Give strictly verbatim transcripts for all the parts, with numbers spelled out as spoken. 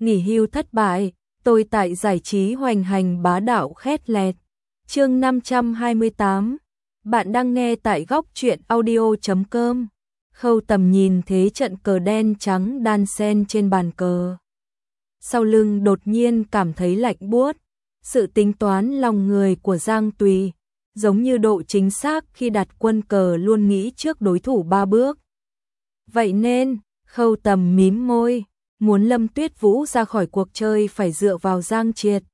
nghỉ hưu thất bại, tôi tại giải trí hoành hành bá đạo khét lẹt. Chương năm trăm hai mươi tám. Bạn đang nghe tại góc truyện audio chấm com. Khâu Tầm nhìn thế trận cờ đen trắng đan xen trên bàn cờ. Sau lưng đột nhiên cảm thấy lạnh buốt. Sự tính toán lòng người của Giang Tùy, giống như độ chính xác khi đặt quân cờ luôn nghĩ trước đối thủ ba bước. Vậy nên, Khâu Tầm mím môi, muốn Lâm Tuyết Vũ ra khỏi cuộc chơi phải dựa vào Giang Triệt.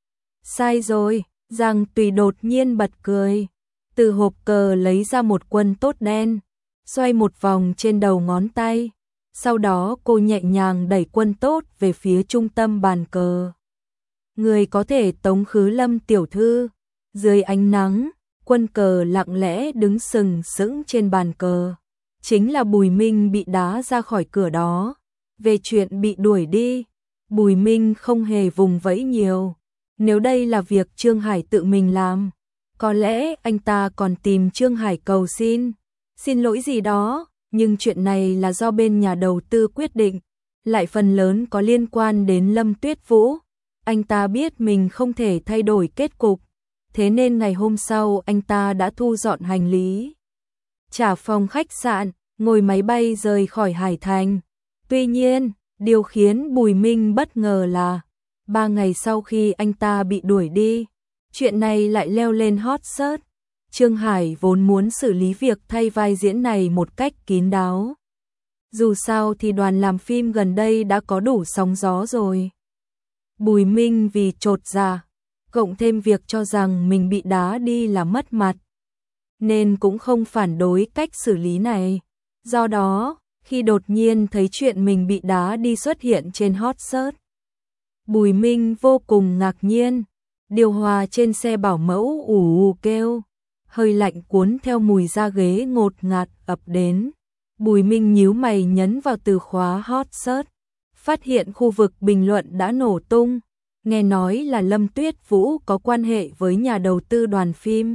Sai rồi, Giang Tùy đột nhiên bật cười, từ hộp cờ lấy ra một quân tốt đen, xoay một vòng trên đầu ngón tay, sau đó cô nhẹ nhàng đẩy quân tốt về phía trung tâm bàn cờ. Người có thể tống khứ Lâm tiểu thư. Dưới ánh nắng, quân cờ lặng lẽ đứng sừng sững trên bàn cờ. Chính là Bùi Minh bị đá ra khỏi cửa đó. Về chuyện bị đuổi đi, Bùi Minh không hề vùng vẫy nhiều. Nếu đây là việc Trương Hải tự mình làm, có lẽ anh ta còn tìm Trương Hải cầu xin, xin lỗi gì đó, nhưng chuyện này là do bên nhà đầu tư quyết định, lại phần lớn có liên quan đến Lâm Tuyết Vũ. Anh ta biết mình không thể thay đổi kết cục, thế nên ngày hôm sau anh ta đã thu dọn hành lý, trả phòng khách sạn, ngồi máy bay rời khỏi Hải Thành. Tuy nhiên, điều khiến Bùi Minh bất ngờ là, ba ngày sau khi anh ta bị đuổi đi, chuyện này lại leo lên hot search. Trương Hải vốn muốn xử lý việc thay vai diễn này một cách kín đáo. Dù sao thì đoàn làm phim gần đây đã có đủ sóng gió rồi. Bùi Minh vì chột dạ, cộng thêm việc cho rằng mình bị đá đi là mất mặt, nên cũng không phản đối cách xử lý này. Do đó, khi đột nhiên thấy chuyện mình bị đá đi xuất hiện trên hot search, Bùi Minh vô cùng ngạc nhiên. Điều hòa trên xe bảo mẫu ù ù kêu, hơi lạnh cuốn theo mùi da ghế ngột ngạt ập đến. Bùi Minh nhíu mày nhấn vào từ khóa hot search, phát hiện khu vực bình luận đã nổ tung. Nghe nói là Lâm Tuyết Vũ có quan hệ với nhà đầu tư đoàn phim.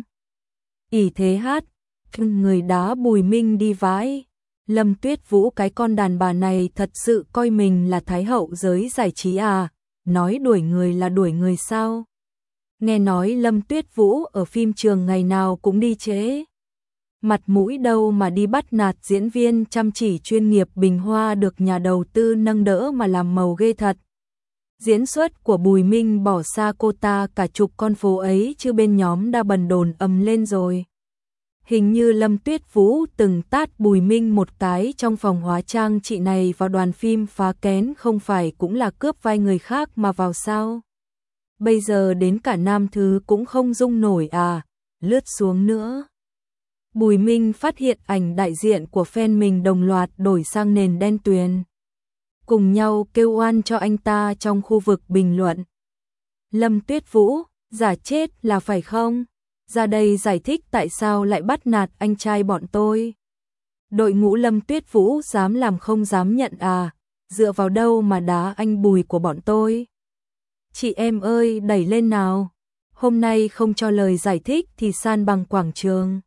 ỷ thế hát, người đá Bùi Minh đi vãi. Lâm Tuyết Vũ cái con đàn bà này thật sự coi mình là thái hậu giới giải trí à, nói đuổi người là đuổi người sao? Nghe nói Lâm Tuyết Vũ ở phim trường ngày nào cũng đi trễ. Mặt mũi đâu mà đi bắt nạt diễn viên chăm chỉ chuyên nghiệp Bình Hoa được nhà đầu tư nâng đỡ mà làm màu ghê thật. Diễn xuất của Bùi Minh bỏ xa cô ta cả chục con phố ấy chứ bên nhóm đã bần đồn ầm lên rồi. Hình như Lâm Tuyết Vũ từng tát Bùi Minh một cái trong phòng hóa trang. Chị này vào đoàn phim phá kén không phải cũng là cướp vai người khác mà vào sao? Bây giờ đến cả nam thứ cũng không dung nổi à, lướt xuống nữa. Bùi Minh phát hiện ảnh đại diện của fan mình đồng loạt đổi sang nền đen tuyền, cùng nhau kêu oan cho anh ta trong khu vực bình luận. Lâm Tuyết Vũ, giả chết là phải không? Ra đây giải thích tại sao lại bắt nạt anh trai bọn tôi. Đội ngũ Lâm Tuyết Vũ dám làm không dám nhận à, dựa vào đâu mà đá anh Bùi của bọn tôi? Chị em ơi, đẩy lên nào. Hôm nay không cho lời giải thích thì san bằng quảng trường.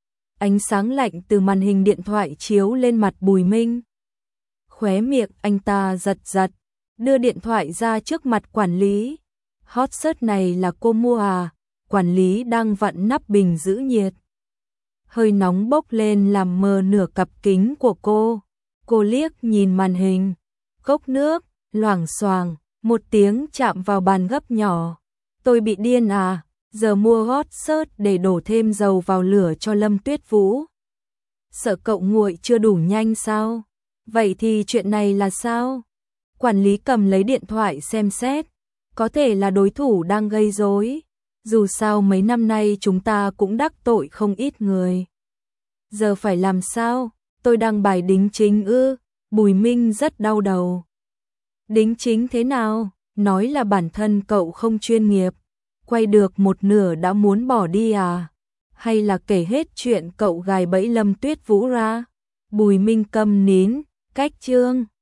Ánh sáng lạnh từ màn hình điện thoại chiếu lên mặt Bùi Minh. Khóe miệng anh ta giật giật, đưa điện thoại ra trước mặt quản lý. Hot search này là cô mua à? Quản lý đang vặn nắp bình giữ nhiệt. Hơi nóng bốc lên làm mờ nửa cặp kính của cô. Cô liếc nhìn màn hình. Cốc nước, loảng xoảng, một tiếng chạm vào bàn gấp nhỏ. Tôi bị điên à? Giờ mua hot search để đổ thêm dầu vào lửa cho Lâm Tuyết Vũ. Sợ cậu nguội chưa đủ nhanh sao? Vậy thì chuyện này là sao? Quản lý cầm lấy điện thoại xem xét. Có thể là đối thủ đang gây rối. Dù sao mấy năm nay chúng ta cũng đắc tội không ít người. Giờ phải làm sao? Tôi đăng bài đính chính ư? Bùi Minh rất đau đầu. Đính chính thế nào? Nói là bản thân cậu không chuyên nghiệp. Quay được một nửa đã muốn bỏ đi à? Hay là kể hết chuyện cậu gài bẫy Lâm Tuyết Vũ ra? Bùi Minh câm nín, cách chương.